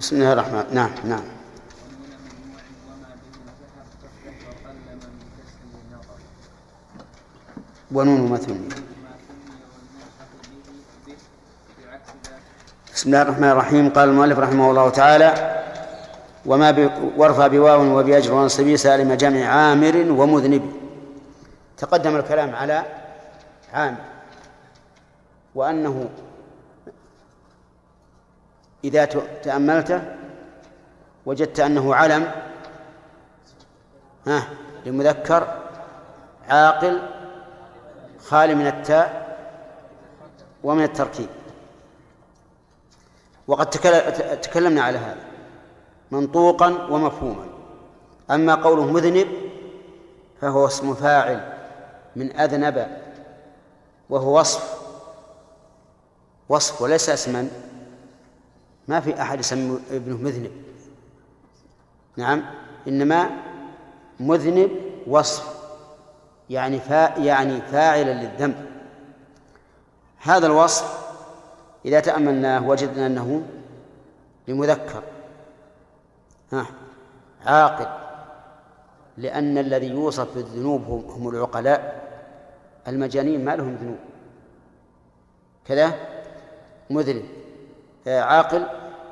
بسم الله الرحمن. نعم نعم. ونون مثني. بسم الله الرحمن الرحيم. قال المؤلف رحمه الله تعالى: وارفع بواو وبأجر وانصبي سالم جمع عامر ومذنب. تقدم الكلام على عامر، وأنه إذا تأملته وجدت أنه علم لمذكر عاقل خالي من التاء ومن التركيب. وقد تكلمنا على هذا منطوقا ومفهوما. أما قوله مذنب فهو اسم فاعل من أذنب، وهو وصف وليس اسما. ما في أحد يسمي ابنه مذنب، نعم، إنما مذنب وصف، يعني فاعلا للذنب. هذا الوصف إذا تأملناه وجدنا أنه لمذكر عاقل، لأن الذي يوصف بالذنوب هم العقلاء. المجانين ما لهم ذنوب. كذا مذنب عاقل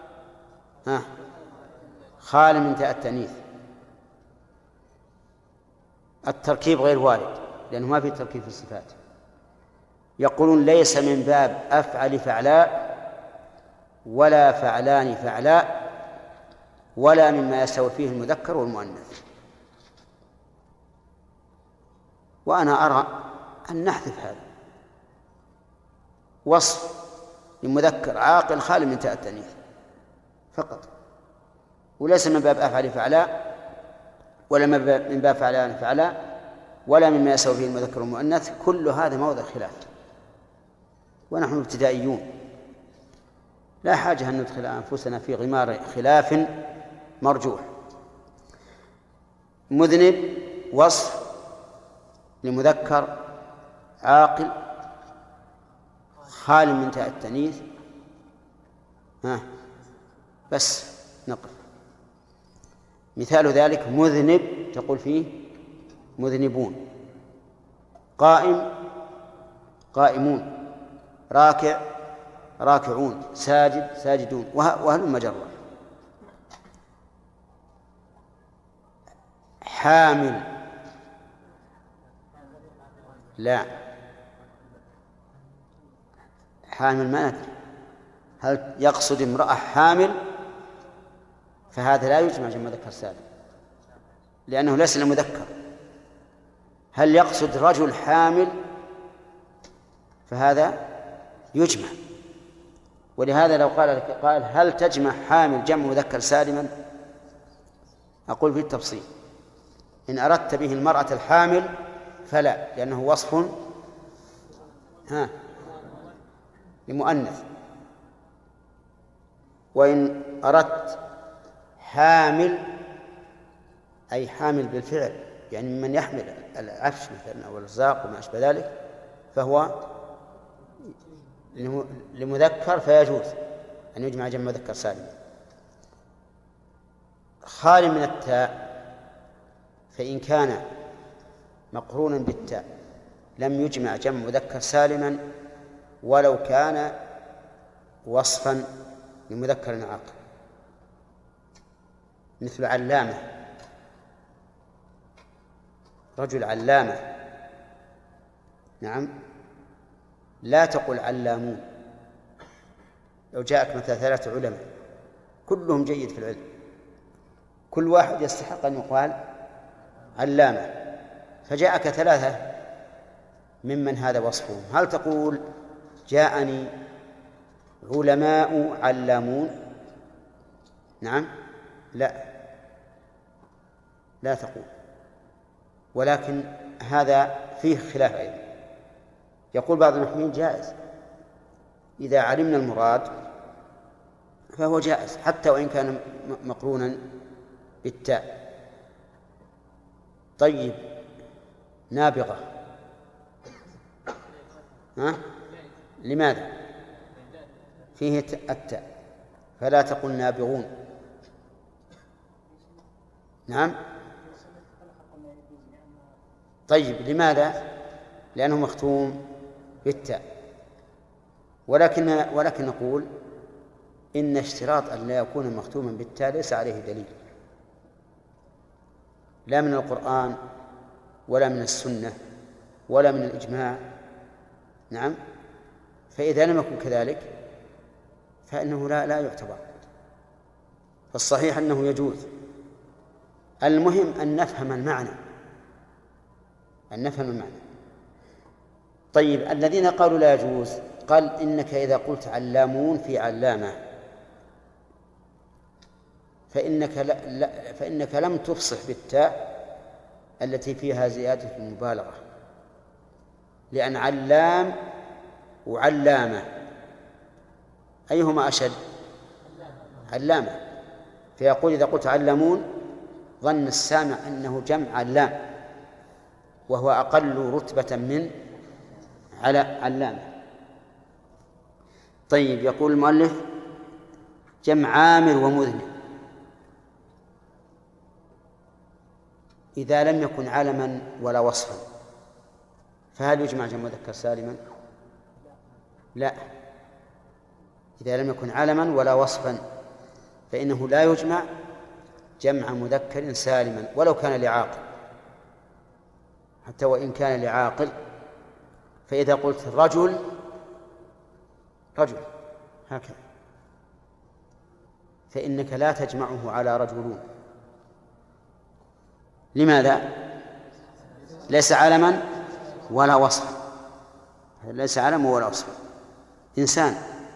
خال من تاء التأنيث. التركيب غير وارد لأنه ما في تركيب في الصفات. يقولون ليس من باب أفعل فعلاء ولا فعلان فعلاء ولا مما يستوي فيه المذكر والمؤنث. وأنا أرى أن نحذف هذا. وصف لمذكر عاقل خالي من تاء التأنيث فقط، وليس من باب أفعل فعلاء ولا من باب فعلان فعلاء ولا مما يستوي فيه المذكر والمؤنث. كل هذا موضع خلاف، ونحن ابتدائيون لا حاجة أن ندخل أنفسنا في غمار خلاف مرجوح. مذنب وصف لمذكر عاقل خال من تاء التأنيث. بس نقف. مثال ذلك مذنب تقول فيه مذنبون، قائم قائمون، راكع راكعون، ساجد ساجدون، وهلم جرا. حامل لا، حامل ما ندري هل يقصد امرأة حامل، فهذا لا يجمع جمع مذكر سالم لأنه ليس لمذكر. هل يقصد رجل حامل، فهذا يجمع. ولهذا لو قال هل تجمع حامل جمع مذكر سالما، أقول في التفصيل إن أردت به المرأة الحامل فلا، لأنه وصف لمؤنث. وإن أردت حامل أي حامل بالفعل، يعني من يحمل العفش مثلا أو الرزاق وما أشبه ذلك، فهو لمذكر فيجوز أن يجمع جمع مذكر سالم. خال من التاء فإن كان مقرونا بالتاء لم يجمع جمع مذكر سالما ولو كان وصفا لمذكر عاقل، مثل علامة، رجل علامة، نعم، لا تقل علامون. لو جاءك مثلا 3 علماء كلهم جيد في العلم، كل واحد يستحق أن يقال علامة، فجاءك 3 ممن هذا وصفهم، هل تقول جاءني علماء علامون؟ نعم، لا تقول. ولكن هذا فيه خلاف أيضا. يقول بعض المحكمين جائز إذا علمنا المراد فهو جائز حتى وإن كان مقرونا بالتاء. طيب نابغة لماذا؟ فيه التاء، فلا تقل نابغون. نعم. طيب لماذا؟ لأنه مختوم بالتاء. ولكن نقول إن اشتراط أن لا يكون مختوما بالتاء ليس عليه دليل، لا من القرآن ولا من السنة ولا من الإجماع. نعم. فإذا لم يكن كذلك فإنه لا يعتبر. فالصحيح أنه يجوز. المهم أن نفهم المعنى، طيب الذين قالوا لا يجوز، قال إنك إذا قلت علامون في علامة فإنك لم تفصح بالتاء التي فيها زيادة المبالغة، لأن علام وعلامة أيهما أشد؟ علامة. فيقول إذا قلت علامون ظن السامع أنه جمع علام، وهو أقل رتبة من علامة. طيب يقول المؤلف جمع عامر ومذنب إذا لم يكن علما ولا وصفا فهل يجمع جمع مذكر سالما؟ لا. إذا لم يكن علما ولا وصفا فإنه لا يجمع جمع مذكر سالما ولو كان لعاقل، حتى وإن كان لعاقل. فإذا قلت رجل هكذا فإنك لا تجمعه على رجلون. لماذا؟ ليس علما ولا وصفا، ليس علما ولا وصفا. إنسان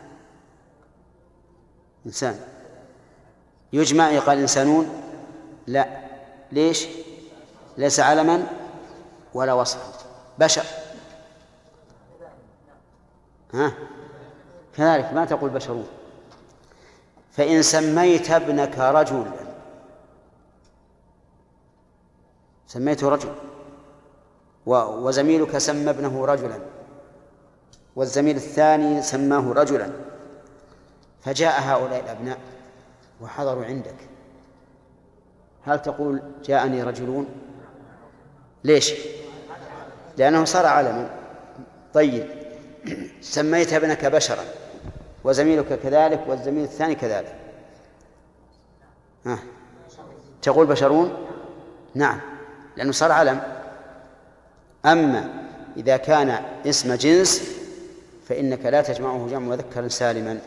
يجمع يقال إنسانون؟ لا. ليش؟ ليس علما ولا وصفا. بشر كذلك ما تقول بشرون. فإن سميت ابنك رجلا، سميته رجل، وزميلك سمى ابنه رجلا، والزميل الثاني سماه رجلا، فجاء هؤلاء الأبناء وحضروا عندك، هل تقول جاءني رجلون؟ ليش؟ لأنه صار علما. طيب سميت ابنك بشرا وزميلك كذلك والزميل الثاني كذلك، تقول بشرون؟ نعم، لأنه صار علم. أما إذا كان اسم جنس فإنك لا تجمعه جمع مذكر سالما.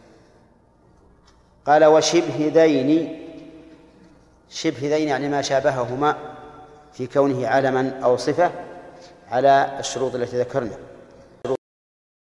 قال وشبه ذين، شبه ذين يعني ما شابههما في كونه علما أو صفة على الشروط التي ذكرنا.